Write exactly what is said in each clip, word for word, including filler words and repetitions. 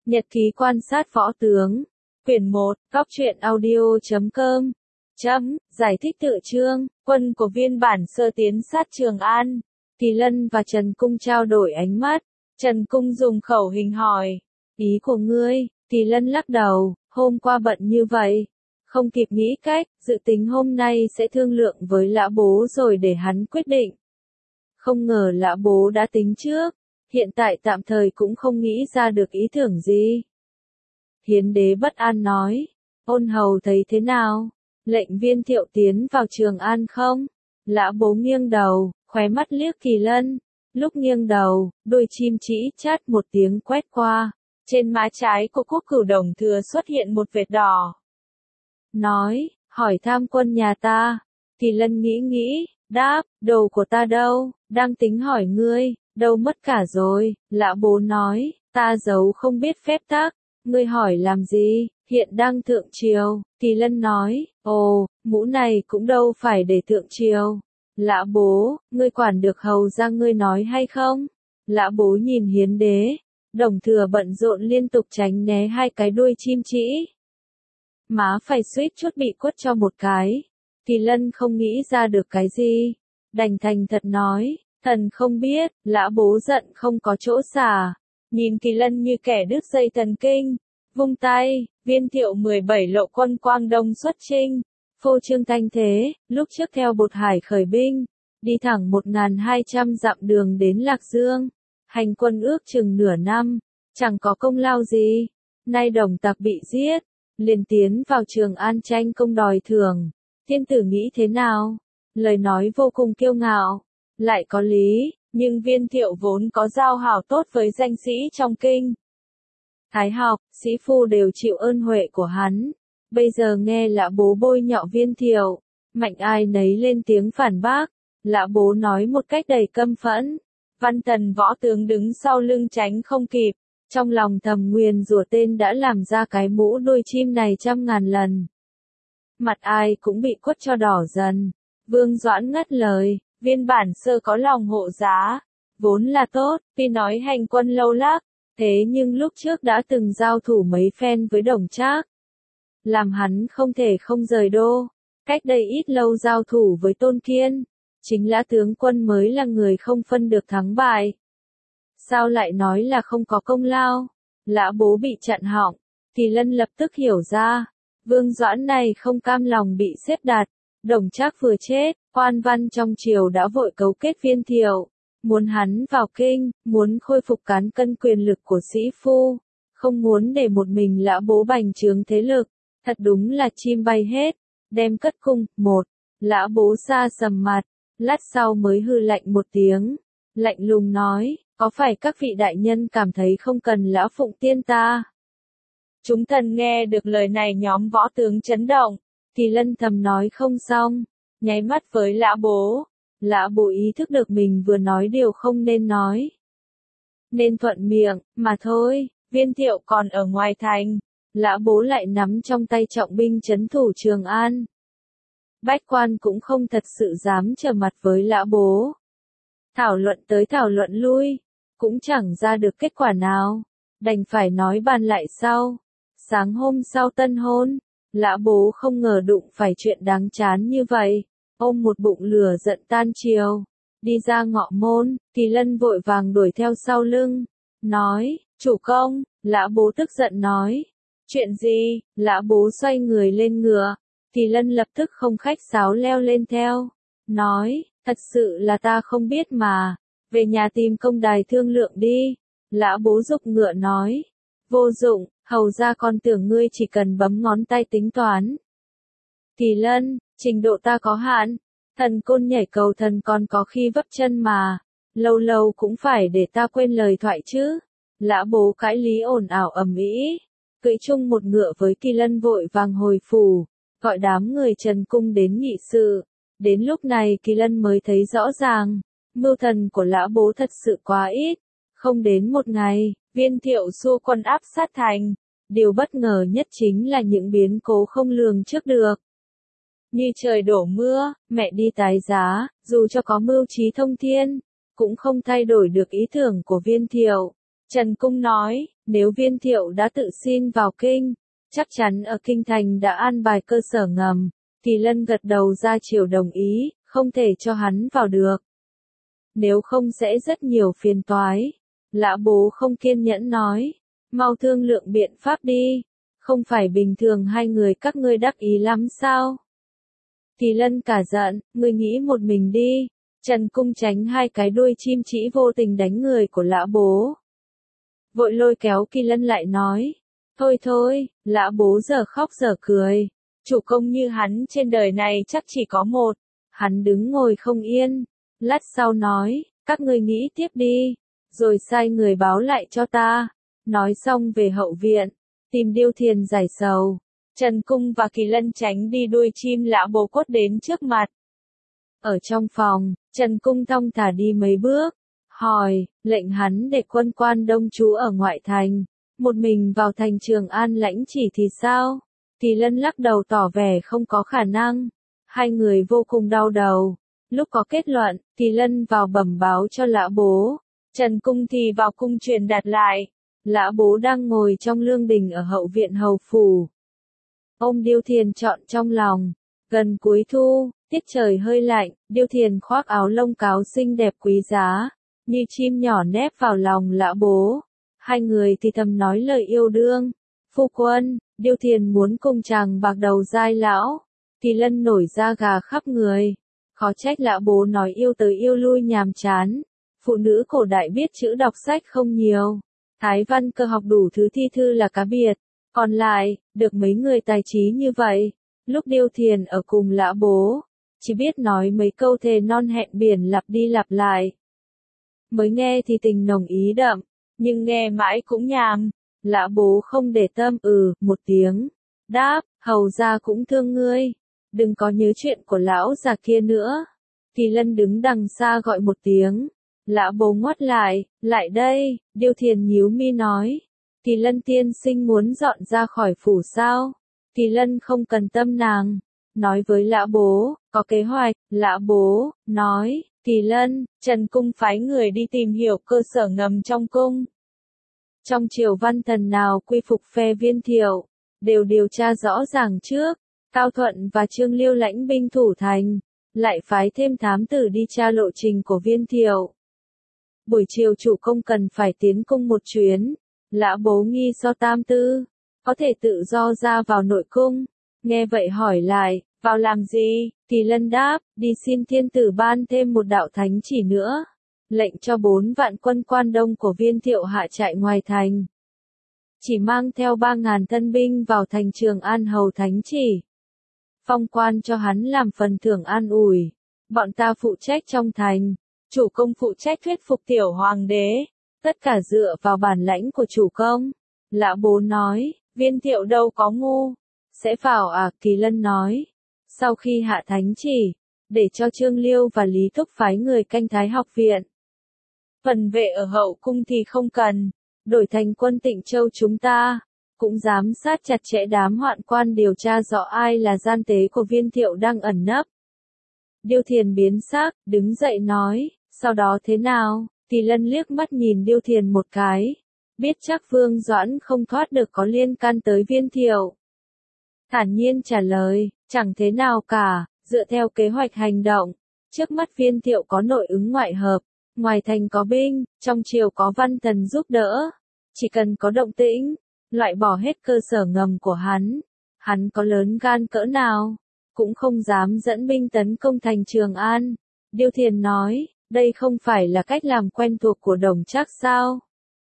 Nhật ký quan sát võ tướng. Quyển một, góc truyện audio chấm com. Chấm, giải thích tựa chương, quân của viên bản sơ tiến sát Trường An. Kỳ Lân và Trần Cung trao đổi ánh mắt. Trần Cung dùng khẩu hình hỏi. Ý của ngươi? Kỳ Lân lắc đầu, hôm qua bận như vậy. Không kịp nghĩ cách, dự tính hôm nay sẽ thương lượng với Lã Bố rồi để hắn quyết định. Không ngờ Lã Bố đã tính trước. Hiện tại tạm thời cũng không nghĩ ra được ý tưởng gì. Hiến đế bất an nói. Ôn hầu thấy thế nào? Lệnh Viên Thiệu tiến vào Trường An không? Lã Bố nghiêng đầu, khóe mắt liếc Kỳ Lân. Lúc nghiêng đầu, đôi chim chỉ chát một tiếng quét qua. Trên má trái của Quốc Cửu Đồng Thừa xuất hiện một vệt đỏ. Nói, hỏi tham quân nhà ta. Kỳ Lân nghĩ nghĩ, đáp, đồ của ta đâu, đang tính hỏi ngươi, đâu mất cả rồi. Lã Bố nói, ta giấu không biết phép tắc, ngươi hỏi làm gì, hiện đang thượng triều. Kỳ Lân nói, ồ, mũ này cũng đâu phải để thượng triều. Lã Bố, ngươi quản được hầu ra ngươi nói hay không? Lã Bố nhìn Hiến đế. Đồng Thừa bận rộn liên tục tránh né hai cái đuôi chim chỉ. Má phải suýt chút bị quất cho một cái. Kỳ Lân không nghĩ ra được cái gì. Đành thành thật nói, thần không biết. Lã Bố giận không có chỗ xả. Nhìn Kỳ Lân như kẻ đứt dây thần kinh. Vung tay, Viên Thiệu mười bảy lộ quân Quang Đông xuất chinh. Phô trương thanh thế, lúc trước theo Bột Hải khởi binh. Đi thẳng một nghìn hai trăm dặm đường đến Lạc Dương. Hành quân ước chừng nửa năm, chẳng có công lao gì. Nay Đồng Tặc bị giết, liền tiến vào Trường An tranh công đòi thưởng. Thiên tử nghĩ thế nào? Lời nói vô cùng kiêu ngạo, lại có lý, nhưng Viên Thiệu vốn có giao hảo tốt với danh sĩ trong kinh. Thái học, sĩ phu đều chịu ơn huệ của hắn. Bây giờ nghe Lã Bố bôi nhọ Viên Thiệu, mạnh ai nấy lên tiếng phản bác. Lã Bố nói một cách đầy căm phẫn. Văn Tần võ tướng đứng sau lưng tránh không kịp, trong lòng thầm nguyền rủa tên đã làm ra cái mũ đuôi chim này trăm ngàn lần. Mặt ai cũng bị quất cho đỏ dần. Vương Doãn ngắt lời, viên bản sơ có lòng hộ giá, vốn là tốt, tuy nói hành quân lâu lắc, thế nhưng lúc trước đã từng giao thủ mấy phen với Đồng Trác, làm hắn không thể không rời đô. Cách đây ít lâu giao thủ với Tôn Kiên, chính Lã tướng quân mới là người không phân được thắng bại. Sao lại nói là không có công lao? Lã Bố bị chặn họng. Kỳ Lân lập tức hiểu ra. Vương Doãn này không cam lòng bị xếp đặt. Đồng Trác vừa chết, quan văn trong triều đã vội cấu kết Viên Thiệu. Muốn hắn vào kinh, muốn khôi phục cán cân quyền lực của sĩ phu. Không muốn để một mình Lã Bố bành trướng thế lực. Thật đúng là chim bay hết. Đem cất cung, một. Lã Bố xa sầm mặt. Lát sau mới hư lạnh một tiếng. Lạnh lùng nói, có phải các vị đại nhân cảm thấy không cần Lã Phụng Tiên ta? Chúng thần nghe được lời này nhóm võ tướng chấn động. Kỳ Lân thầm nói không xong, nháy mắt với Lã Bố. Lã Bố ý thức được mình vừa nói điều không nên nói. Nên thuận miệng, mà thôi, Viên Thiệu còn ở ngoài thành. Lã Bố lại nắm trong tay trọng binh trấn thủ Trường An. Bách quan cũng không thật sự dám trở mặt với Lã Bố. Thảo luận tới thảo luận lui, cũng chẳng ra được kết quả nào. Đành phải nói bàn lại sau. Sáng hôm sau tân hôn, Lã Bố không ngờ đụng phải chuyện đáng chán như vậy. Ôm một bụng lửa giận tan chiều. Đi ra ngọ môn, Kỳ Lân vội vàng đuổi theo sau lưng. Nói, chủ công. Lã Bố tức giận nói. Chuyện gì? Lã Bố xoay người lên ngựa. Kỳ Lân lập tức không khách sáo leo lên theo. Nói, thật sự là ta không biết mà. Về nhà tìm công đài thương lượng đi. Lã Bố giục ngựa nói. Vô dụng, hầu ra con tưởng ngươi chỉ cần bấm ngón tay tính toán. Kỳ Lân, trình độ ta có hạn. Thần côn nhảy cầu thần còn có khi vấp chân mà. Lâu lâu cũng phải để ta quên lời thoại chứ. Lã Bố cãi lý ồn ào ầm ĩ. Cưỡi chung một ngựa với Kỳ Lân vội vàng hồi phủ. Gọi đám người Trần Cung đến nghị sự. Đến lúc này Kỳ Lân mới thấy rõ ràng, mưu thần của Lã Bố thật sự quá ít. Không đến một ngày, Viên Thiệu xua quân áp sát thành. Điều bất ngờ nhất chính là những biến cố không lường trước được. Như trời đổ mưa, mẹ đi tái giá, dù cho có mưu trí thông thiên, cũng không thay đổi được ý tưởng của Viên Thiệu. Trần Cung nói, nếu Viên Thiệu đã tự xin vào kinh, chắc chắn ở kinh thành đã an bài cơ sở ngầm. Kỳ Lân gật đầu ra chiều đồng ý, không thể cho hắn vào được. Nếu không sẽ rất nhiều phiền toái. Lã Bố không kiên nhẫn nói, mau thương lượng biện pháp đi, không phải bình thường hai người các ngươi đắc ý lắm sao? Kỳ Lân cả giận, ngươi nghĩ một mình đi. Trần Cung tránh hai cái đuôi chim chỉ vô tình đánh người của Lã Bố. Vội lôi kéo Kỳ Lân lại nói, thôi thôi, Lã Bố giờ khóc giờ cười. Chủ công như hắn trên đời này chắc chỉ có một. Hắn đứng ngồi không yên, lát sau nói, các ngươi nghĩ tiếp đi, rồi sai người báo lại cho ta. Nói xong về hậu viện, tìm Điêu Thiền giải sầu. Trần Cung và Kỳ Lân tránh đi đuôi chim Lã Bố quất đến trước mặt. Ở trong phòng, Trần Cung thong thả đi mấy bước, hỏi, lệnh hắn để quân quan đông trú ở ngoại thành, một mình vào thành Trường An lãnh chỉ thì sao? Kỳ Lân lắc đầu tỏ vẻ không có khả năng. Hai người vô cùng đau đầu. Lúc có kết luận, Kỳ Lân vào bẩm báo cho Lã Bố. Trần Cung thì vào cung truyền đạt lại. Lã Bố đang ngồi trong lương đình ở hậu viện hầu phủ. Ôm Điêu Thiền trọn trong lòng. Gần cuối thu, tiết trời hơi lạnh, Điêu Thiền khoác áo lông cáo xinh đẹp quý giá, như chim nhỏ nép vào lòng Lã Bố. Hai người thì thầm nói lời yêu đương. Phu quân, Điêu Thiền muốn cùng chàng bạc đầu dai lão. Kỳ Lân nổi da gà khắp người. Khó trách Lã Bố nói yêu tới yêu lui nhàm chán. Phụ nữ cổ đại biết chữ đọc sách không nhiều. Thái văn cơ học đủ thứ thi thư là cá biệt. Còn lại, được mấy người tài trí như vậy. Lúc Điêu Thiền ở cùng Lã Bố, chỉ biết nói mấy câu thề non hẹn biển lặp đi lặp lại. Mới nghe thì tình nồng ý đậm, nhưng nghe mãi cũng nhàm. Lã Bố không để tâm ừ, một tiếng. Đáp, hầu ra cũng thương ngươi. Đừng có nhớ chuyện của lão già kia nữa. Kỳ Lân đứng đằng xa gọi một tiếng. Lã Bố ngoắt lại, lại đây, Điêu Thiền nhíu mi nói. Kỳ Lân tiên sinh muốn dọn ra khỏi phủ sao? Kỳ Lân không cần tâm nàng. Nói với Lã Bố, có kế hoạch. Lã Bố, nói, Kỳ Lân, Trần Cung phái người đi tìm hiểu cơ sở ngầm trong cung. Trong triều văn thần nào quy phục phe Viên Thiệu, đều điều tra rõ ràng trước. Cao Thuận và Trương Liêu lãnh binh thủ thành, lại phái thêm thám tử đi tra lộ trình của Viên Thiệu. Buổi chiều chủ công cần phải tiến cung một chuyến. Lã Bố nghi so tam tư, có thể tự do ra vào nội cung. Nghe vậy hỏi lại, vào làm gì? Kỳ Lân đáp, đi xin thiên tử ban thêm một đạo thánh chỉ nữa. Lệnh cho bốn vạn quân quan đông của Viên Thiệu hạ trại ngoài thành. Chỉ mang theo ba ngàn thân binh vào thành Trường An hầu thánh chỉ. Phong quan cho hắn làm phần thưởng an ủi. Bọn ta phụ trách trong thành. Chủ công phụ trách thuyết phục tiểu hoàng đế. Tất cả dựa vào bản lãnh của chủ công. Lã Bố nói, Viên Thiệu đâu có ngu. Sẽ vào à, Kỳ Lân nói. Sau khi hạ thánh chỉ, để cho Trương Liêu và Lý Thúc phái người canh Thái học viện. Phần vệ ở hậu cung thì không cần. Đổi thành quân Tịnh Châu chúng ta, cũng giám sát chặt chẽ đám hoạn quan điều tra rõ ai là gian tế của Viên Thiệu đang ẩn nấp. Điêu Thiền biến sắc, đứng dậy nói, sau đó thế nào? Kỳ Lân liếc mắt nhìn Điêu Thiền một cái, biết chắc Vương Doãn không thoát được có liên can tới Viên Thiệu. Thản nhiên trả lời, chẳng thế nào cả, dựa theo kế hoạch hành động, trước mắt Viên Thiệu có nội ứng ngoại hợp, ngoài thành có binh, trong triều có văn thần giúp đỡ, chỉ cần có động tĩnh, loại bỏ hết cơ sở ngầm của hắn, hắn có lớn gan cỡ nào, cũng không dám dẫn binh tấn công thành Trường An. Điêu Thiền nói, đây không phải là cách làm quen thuộc của Đồng Trác sao?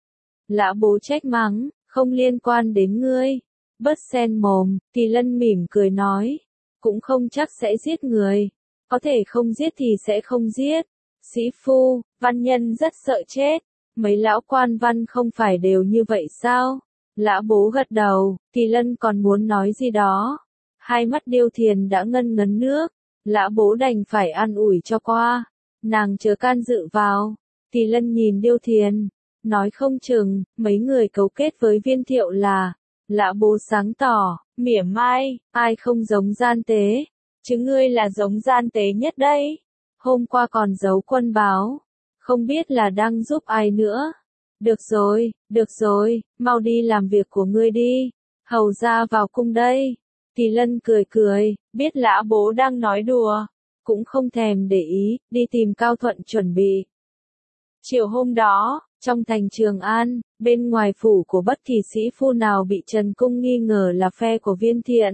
Lã Bố trách mắng, không liên quan đến ngươi. Bớt xen mồm, Kỳ Lân mỉm cười nói, cũng không chắc sẽ giết người, có thể không giết thì sẽ không giết. Sĩ phu, văn nhân rất sợ chết, mấy lão quan văn không phải đều như vậy sao? Lã Bố gật đầu, Kỳ Lân còn muốn nói gì đó. Hai mắt Điêu Thiền đã ngân ngấn nước, Lã Bố đành phải an ủi cho qua. Nàng chớ can dự vào. Kỳ Lân nhìn Điêu Thiền, nói không chừng, mấy người cấu kết với Viên Thiệu là. Lã Bố sáng tỏ, mỉa mai, ai không giống gian tế, chứ ngươi là giống gian tế nhất đấy. Hôm qua còn giấu quân báo, không biết là đang giúp ai nữa. Được rồi, được rồi, mau đi làm việc của ngươi đi. Hầu ra vào cung đây. Kỳ Lân cười cười, biết Lã Bố đang nói đùa, cũng không thèm để ý, đi tìm Cao Thuận chuẩn bị. Chiều hôm đó, trong thành Trường An, bên ngoài phủ của bất kỳ sĩ phu nào bị Trần Cung nghi ngờ là phe của Viên Thiện,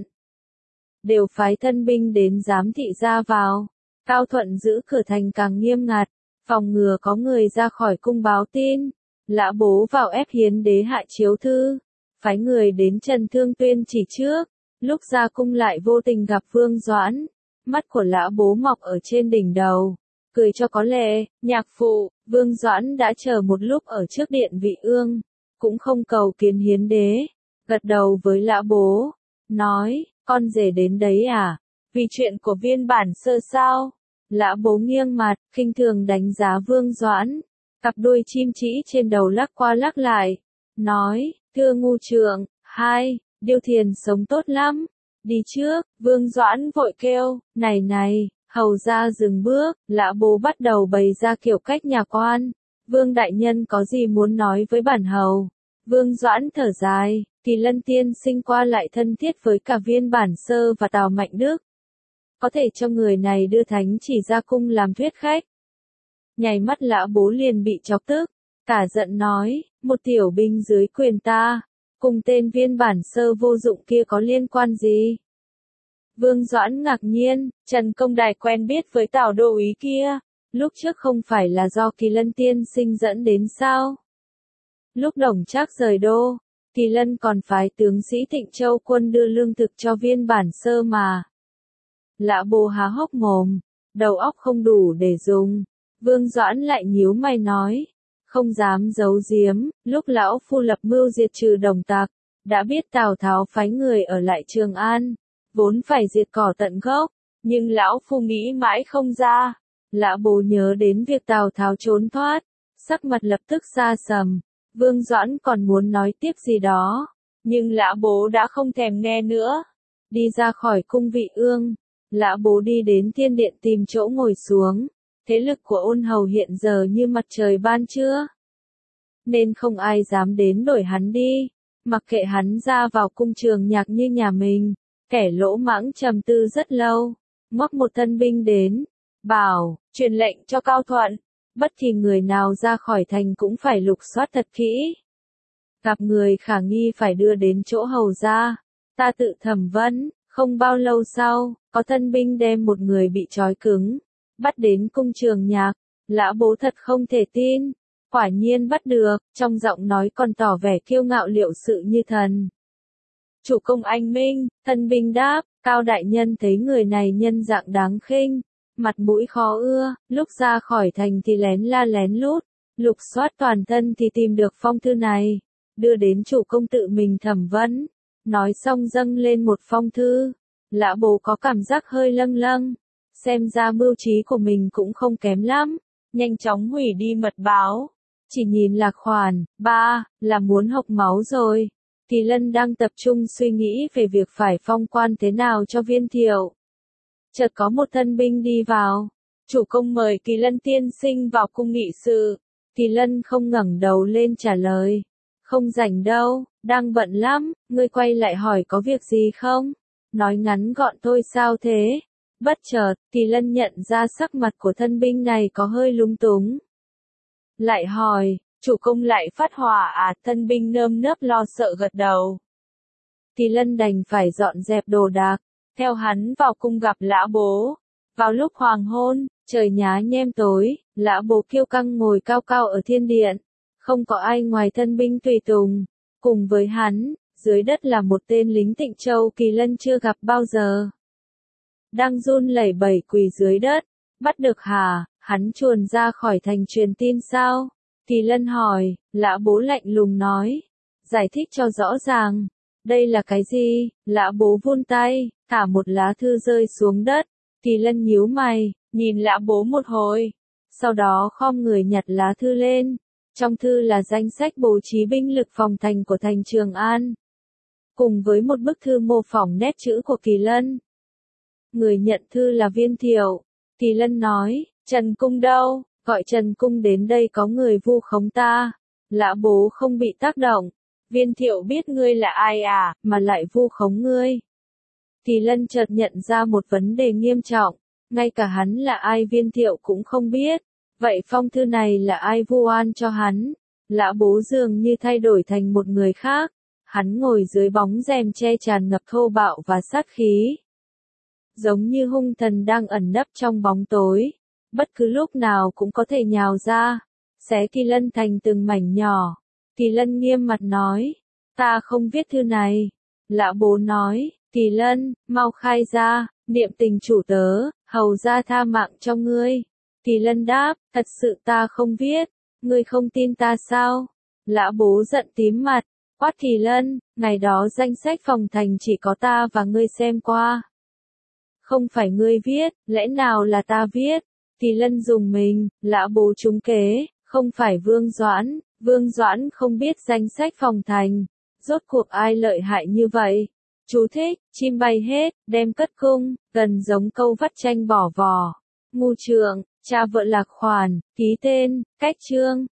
đều phái thân binh đến giám thị ra vào. Cao Thuận giữ cửa thành càng nghiêm ngặt, phòng ngừa có người ra khỏi cung báo tin. Lã Bố vào ép Hiến đế hạ chiếu thư, phái người đến Trần Thương Tuyên chỉ trước, lúc ra cung lại vô tình gặp Vương Doãn. Mắt của Lã Bố mọc ở trên đỉnh đầu, cười cho có lệ, nhạc phụ. Vương Doãn đã chờ một lúc ở trước điện Vị Ương, cũng không cầu kiến Hiến đế, gật đầu với Lã Bố, nói, con rể đến đấy à, vì chuyện của Viên Bản Sơ sao? Lã Bố nghiêng mặt, khinh thường đánh giá Vương Doãn, cặp đuôi chim chỉ trên đầu lắc qua lắc lại, nói, thưa ngu trượng, hai, Điêu Thiền sống tốt lắm, đi trước. Vương Doãn vội kêu, này này, hầu ra dừng bước. Lã Bố bắt đầu bày ra kiểu cách nhà quan, Vương đại nhân có gì muốn nói với bản hầu? Vương Doãn thở dài, Kỳ Lân tiên sinh qua lại thân thiết với cả Viên Bản Sơ và Tào Mạnh Đức, có thể cho người này đưa thánh chỉ ra cung làm thuyết khách. Nhảy mắt Lã Bố liền bị chọc tức, cả giận nói, một tiểu binh dưới quyền ta, cùng tên Viên Bản Sơ vô dụng kia có liên quan gì? Vương Doãn ngạc nhiên, Trần Công Đài quen biết với Tào đô úy kia, lúc trước không phải là do Kỳ Lân tiên sinh dẫn đến sao? Lúc Đồng Trác rời đô, Kỳ Lân còn phái tướng sĩ Thịnh Châu quân đưa lương thực cho Viên Bản Sơ mà. Lã Bố há hốc mồm, đầu óc không đủ để dùng. Vương Doãn lại nhíu mày nói, không dám giấu giếm, lúc lão phu lập mưu diệt trừ Đồng Tặc, đã biết Tào Tháo phái người ở lại Trường An, vốn phải diệt cỏ tận gốc, nhưng lão phu nghĩ mãi không ra. Lã Bố nhớ đến việc Tào Tháo trốn thoát, sắc mặt lập tức xa sầm. Vương Doãn còn muốn nói tiếp gì đó, nhưng Lã Bố đã không thèm nghe nữa. Đi ra khỏi cung Vị Ương, Lã Bố đi đến Thiên Điện tìm chỗ ngồi xuống. Thế lực của Ôn Hầu hiện giờ như mặt trời ban trưa, nên không ai dám đến đuổi hắn đi, mặc kệ hắn ra vào cung Trường Nhạc như nhà mình. Kẻ lỗ mãng trầm tư rất lâu, ngoắc một thân binh đến, bảo, truyền lệnh cho Cao Thuận, bất kỳ người nào ra khỏi thành cũng phải lục soát thật kỹ. Gặp người khả nghi phải đưa đến chỗ hầu ra, ta tự thẩm vấn. Không bao lâu sau, có thân binh đem một người bị trói cứng, bắt đến cung Trường Nhạc. Lã Bố thật không thể tin, quả nhiên bắt được, trong giọng nói còn tỏ vẻ kiêu ngạo liệu sự như thần. Chủ công anh minh, thân binh đáp, Cao đại nhân thấy người này nhân dạng đáng khinh, mặt mũi khó ưa, lúc ra khỏi thành thì lén la lén lút, lục soát toàn thân thì tìm được phong thư này, đưa đến chủ công tự mình thẩm vấn. Nói xong dâng lên một phong thư, Lã Bố có cảm giác hơi lâng lâng, xem ra mưu trí của mình cũng không kém lắm, nhanh chóng hủy đi mật báo, chỉ nhìn lạc khoản, ba, là muốn hộc máu rồi. Kỳ Lân đang tập trung suy nghĩ về việc phải phong quan thế nào cho Viên Thiệu. Chợt có một thân binh đi vào, chủ công mời Kỳ Lân tiên sinh vào cung nghị sự. Kỳ Lân không ngẩng đầu lên trả lời, không rảnh đâu, đang bận lắm, ngươi quay lại hỏi có việc gì không? Nói ngắn gọn thôi sao thế? Bất chợt, Kỳ Lân nhận ra sắc mặt của thân binh này có hơi lúng túng. Lại hỏi, chủ công lại phát hỏa à? Thân binh nơm nớp lo sợ gật đầu. Kỳ Lân đành phải dọn dẹp đồ đạc, theo hắn vào cung gặp Lã Bố. Vào lúc hoàng hôn, trời nhá nhem tối, Lã Bố kiêu căng ngồi cao cao ở thiên điện, không có ai ngoài thân binh tùy tùng. Cùng với hắn, dưới đất là một tên lính Tịnh Châu Kỳ Lân chưa gặp bao giờ. Đang run lẩy bẩy quỳ dưới đất, bắt được hả? Hắn chuồn ra khỏi thành truyền tin sao? Kỳ Lân hỏi. Lã Bố lạnh lùng nói, giải thích cho rõ ràng. Đây là cái gì? Lã Bố vươn tay, thả một lá thư rơi xuống đất. Kỳ Lân nhíu mày, nhìn Lã Bố một hồi, sau đó khom người nhặt lá thư lên. Trong thư là danh sách bố trí binh lực phòng thành của thành Trường An, cùng với một bức thư mô phỏng nét chữ của Kỳ Lân. Người nhận thư là Viên Thiệu. Kỳ Lân nói, Trần Cung đâu? Gọi Trần Cung đến đây, có người vu khống ta. Lã bố không bị tác động. Viên thiệu biết ngươi là ai à, mà lại vu khống ngươi. Kỳ Lân chợt nhận ra một vấn đề nghiêm trọng, ngay cả hắn là ai Viên thiệu cũng không biết. Vậy phong thư này là ai vu oan cho hắn? Lã bố dường như thay đổi thành một người khác. Hắn ngồi dưới bóng rèm che tràn ngập thô bạo và sát khí. Giống như hung thần đang ẩn nấp trong bóng tối. Bất cứ lúc nào cũng có thể nhào ra. Xé Kỳ Lân thành từng mảnh nhỏ. Kỳ Lân nghiêm mặt nói. Ta không viết thư này. Lã bố nói. Kỳ Lân, mau khai ra. Niệm tình chủ tớ, hầu ra tha mạng cho ngươi. Kỳ Lân đáp. Thật sự ta không viết. Ngươi không tin ta sao? Lã bố giận tím mặt. Quát Kỳ Lân. Ngày đó danh sách phòng thành chỉ có ta và ngươi xem qua. Không phải ngươi viết, lẽ nào là ta viết? Kỳ Lân dùng mình, lã bố trúng kế, không phải Vương Doãn, Vương Doãn không biết danh sách phòng thành. Rốt cuộc ai lợi hại như vậy? Chú thích, chim bay hết, đem cất cung, gần giống câu vắt chanh bỏ vò. Ngu trượng, cha vợ lạc khoản, ký tên, cách chương.